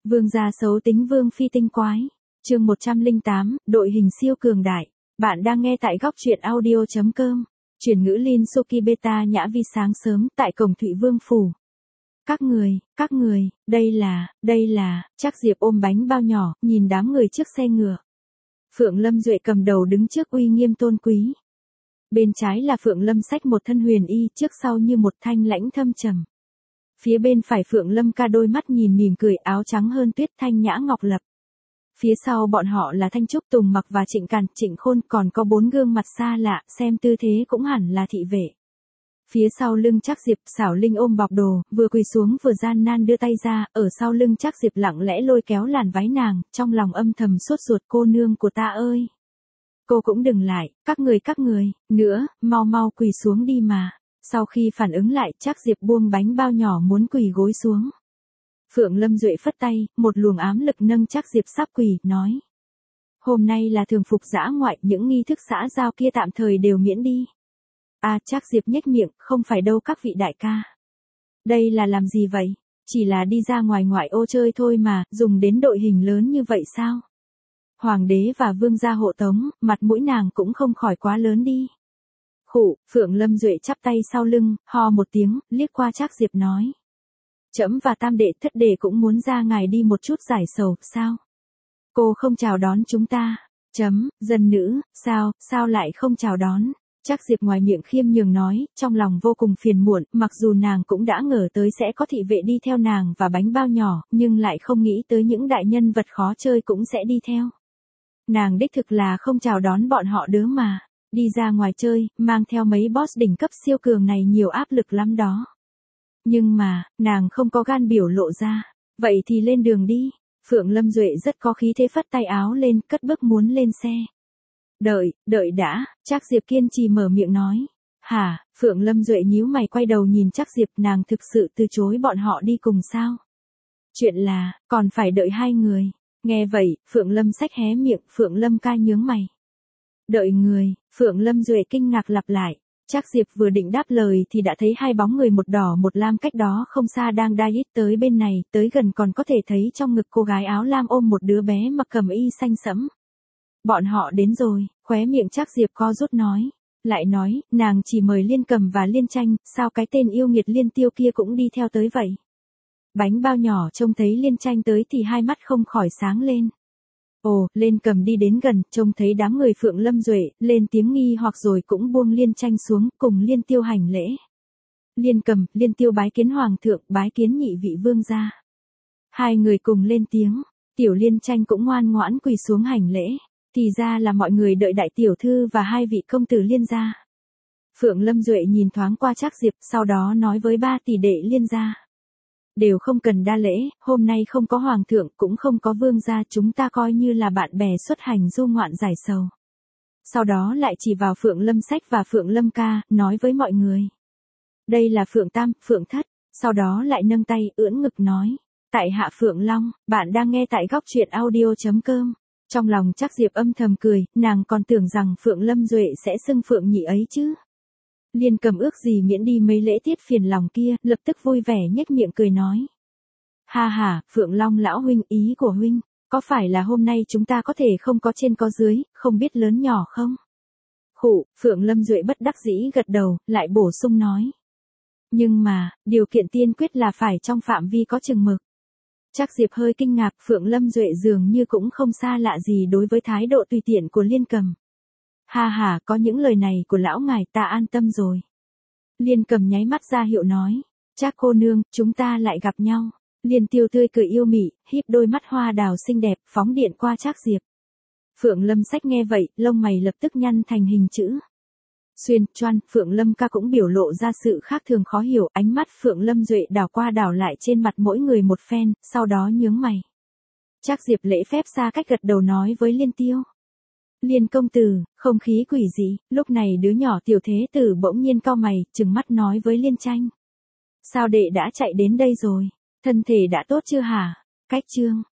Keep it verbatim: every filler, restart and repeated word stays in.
Vương gia xấu tính vương phi tinh quái. Chương một trăm lẻ tám, đội hình siêu cường đại. Bạn đang nghe tại góc truyện audio chấm com. Chuyển ngữ Lin Suki Beta Nhã Vi sáng sớm tại cổng Thụy Vương phủ. Các người, các người, đây là, đây là, Trác Diệp ôm bánh bao nhỏ, nhìn đám người trước xe ngựa. Phượng Lâm Duệ cầm đầu đứng trước uy nghiêm tôn quý. Bên trái là Phượng Lâm xách một thân huyền y, trước sau như một thanh lãnh thâm trầm. Phía bên phải Phượng Lâm ca đôi mắt nhìn mỉm cười, áo trắng hơn tuyết, thanh nhã ngọc lập. Phía sau bọn họ là Thanh Trúc Tùng Mặc và Trịnh Càn, Trịnh Khôn, còn có bốn gương mặt xa lạ, xem tư thế cũng hẳn là thị vệ. Phía sau lưng Trác Diệp, Xảo Linh ôm bọc đồ, vừa quỳ xuống vừa gian nan đưa tay ra, ở sau lưng Trác Diệp lặng lẽ lôi kéo làn váy nàng, trong lòng âm thầm sốt ruột, cô nương của ta ơi. Cô cũng đừng lại, các người các người, nữa, mau mau quỳ xuống đi mà. Sau khi phản ứng lại, Trác Diệp buông bánh bao nhỏ muốn quỳ gối xuống. Phượng Lâm Duệ phất tay, một luồng ám lực nâng Trác Diệp sắp quỳ, nói. Hôm nay là thường phục dã ngoại, những nghi thức xã giao kia tạm thời đều miễn đi. À, Trác Diệp nhếch miệng, không phải đâu các vị đại ca. Đây là làm gì vậy? Chỉ là đi ra ngoài ngoại ô chơi thôi mà, dùng đến đội hình lớn như vậy sao? Hoàng đế và vương gia hộ tống, mặt mũi nàng cũng không khỏi quá lớn đi. Khụ, Phượng Lâm Duệ chắp tay sau lưng, ho một tiếng, liếc qua Trác Diệp nói. Trẫm và tam đệ thất đệ cũng muốn ra ngài đi một chút giải sầu, sao? Cô không chào đón chúng ta. Chấm, dân nữ, sao, sao lại không chào đón? Trác Diệp ngoài miệng khiêm nhường nói, trong lòng vô cùng phiền muộn, mặc dù nàng cũng đã ngờ tới sẽ có thị vệ đi theo nàng và bánh bao nhỏ, nhưng lại không nghĩ tới những đại nhân vật khó chơi cũng sẽ đi theo. Nàng đích thực là không chào đón bọn họ đứa mà. Đi ra ngoài chơi, mang theo mấy boss đỉnh cấp siêu cường này nhiều áp lực lắm đó. Nhưng mà, nàng không có gan biểu lộ ra. Vậy thì lên đường đi. Phượng Lâm Duệ rất có khí thế phất tay áo lên, cất bước muốn lên xe. Đợi, đợi đã, Trác Diệp kiên trì mở miệng nói. Hả, Phượng Lâm Duệ nhíu mày quay đầu nhìn Trác Diệp, nàng thực sự từ chối bọn họ đi cùng sao? Chuyện là, còn phải đợi hai người. Nghe vậy, Phượng Lâm xách hé miệng, Phượng Lâm ca nhướng mày. Đợi người, Phượng Lâm Duệ kinh ngạc lặp lại. Trác Diệp vừa định đáp lời thì đã thấy hai bóng người một đỏ một lam cách đó không xa đang diet tới bên này, tới gần còn có thể thấy trong ngực cô gái áo lam ôm một đứa bé mặc cẩm y xanh sẫm. Bọn họ đến rồi, khóe miệng Trác Diệp co rút nói. Lại nói, nàng chỉ mời Liên Cầm và Liên Tranh, sao cái tên yêu nghiệt Liên Tiêu kia cũng đi theo tới vậy? Bánh bao nhỏ trông thấy Liên Tranh tới thì hai mắt không khỏi sáng lên. Ồ, Liên Cầm đi đến gần, trông thấy đám người Phượng Lâm Duệ, lên tiếng nghi hoặc rồi cũng buông Liên Tranh xuống, cùng Liên Tiêu hành lễ. Liên Cầm, Liên Tiêu bái kiến Hoàng thượng, bái kiến nhị vị vương gia. Hai người cùng lên tiếng, tiểu Liên Tranh cũng ngoan ngoãn quỳ xuống hành lễ, thì ra là mọi người đợi đại tiểu thư và hai vị công tử Liên gia. Phượng Lâm Duệ nhìn thoáng qua Trác Diệp, sau đó nói với ba tỷ đệ Liên gia. Đều không cần đa lễ, hôm nay không có hoàng thượng, cũng không có vương gia, chúng ta coi như là bạn bè xuất hành du ngoạn giải sầu. Sau đó lại chỉ vào Phượng Lâm Sách và Phượng Lâm ca, nói với mọi người. Đây là Phượng Tam, Phượng Thất, sau đó lại nâng tay, ưỡn ngực nói. Tại hạ Phượng Long, bạn đang nghe tại góc truyện audio chấm com. Trong lòng Trác Diệp âm thầm cười, nàng còn tưởng rằng Phượng Lâm Duệ sẽ xưng Phượng nhị ấy chứ. Liên Cầm ước gì miễn đi mấy lễ tiết phiền lòng kia, lập tức vui vẻ nhếch miệng cười nói. Ha ha, Phượng Long lão huynh, ý của huynh, có phải là hôm nay chúng ta có thể không có trên có dưới, không biết lớn nhỏ không? Khụ, Phượng Lâm Duệ bất đắc dĩ gật đầu, lại bổ sung nói. Nhưng mà, điều kiện tiên quyết là phải trong phạm vi có chừng mực. Trác Diệp hơi kinh ngạc, Phượng Lâm Duệ dường như cũng không xa lạ gì đối với thái độ tùy tiện của Liên Cầm. Ha ha, có những lời này của lão ngài ta an tâm rồi. Liên Cầm nháy mắt ra hiệu nói. Trác cô nương, chúng ta lại gặp nhau. Liên Tiêu tươi cười yêu mị, híp đôi mắt hoa đào xinh đẹp, phóng điện qua Trác Diệp. Phượng Lâm Sách nghe vậy, lông mày lập tức nhăn thành hình chữ. Xuyên, choan, Phượng Lâm ca cũng biểu lộ ra sự khác thường khó hiểu, ánh mắt Phượng Lâm Duệ đảo qua đảo lại trên mặt mỗi người một phen, sau đó nhướng mày. Trác Diệp lễ phép xa cách gật đầu nói với Liên Tiêu. Liên công tử, không khí quỷ gì, lúc này đứa nhỏ tiểu thế tử bỗng nhiên cau mày, trừng mắt nói với Liên Tranh. Sao đệ đã chạy đến đây rồi, thân thể đã tốt chưa hả? Cách chương.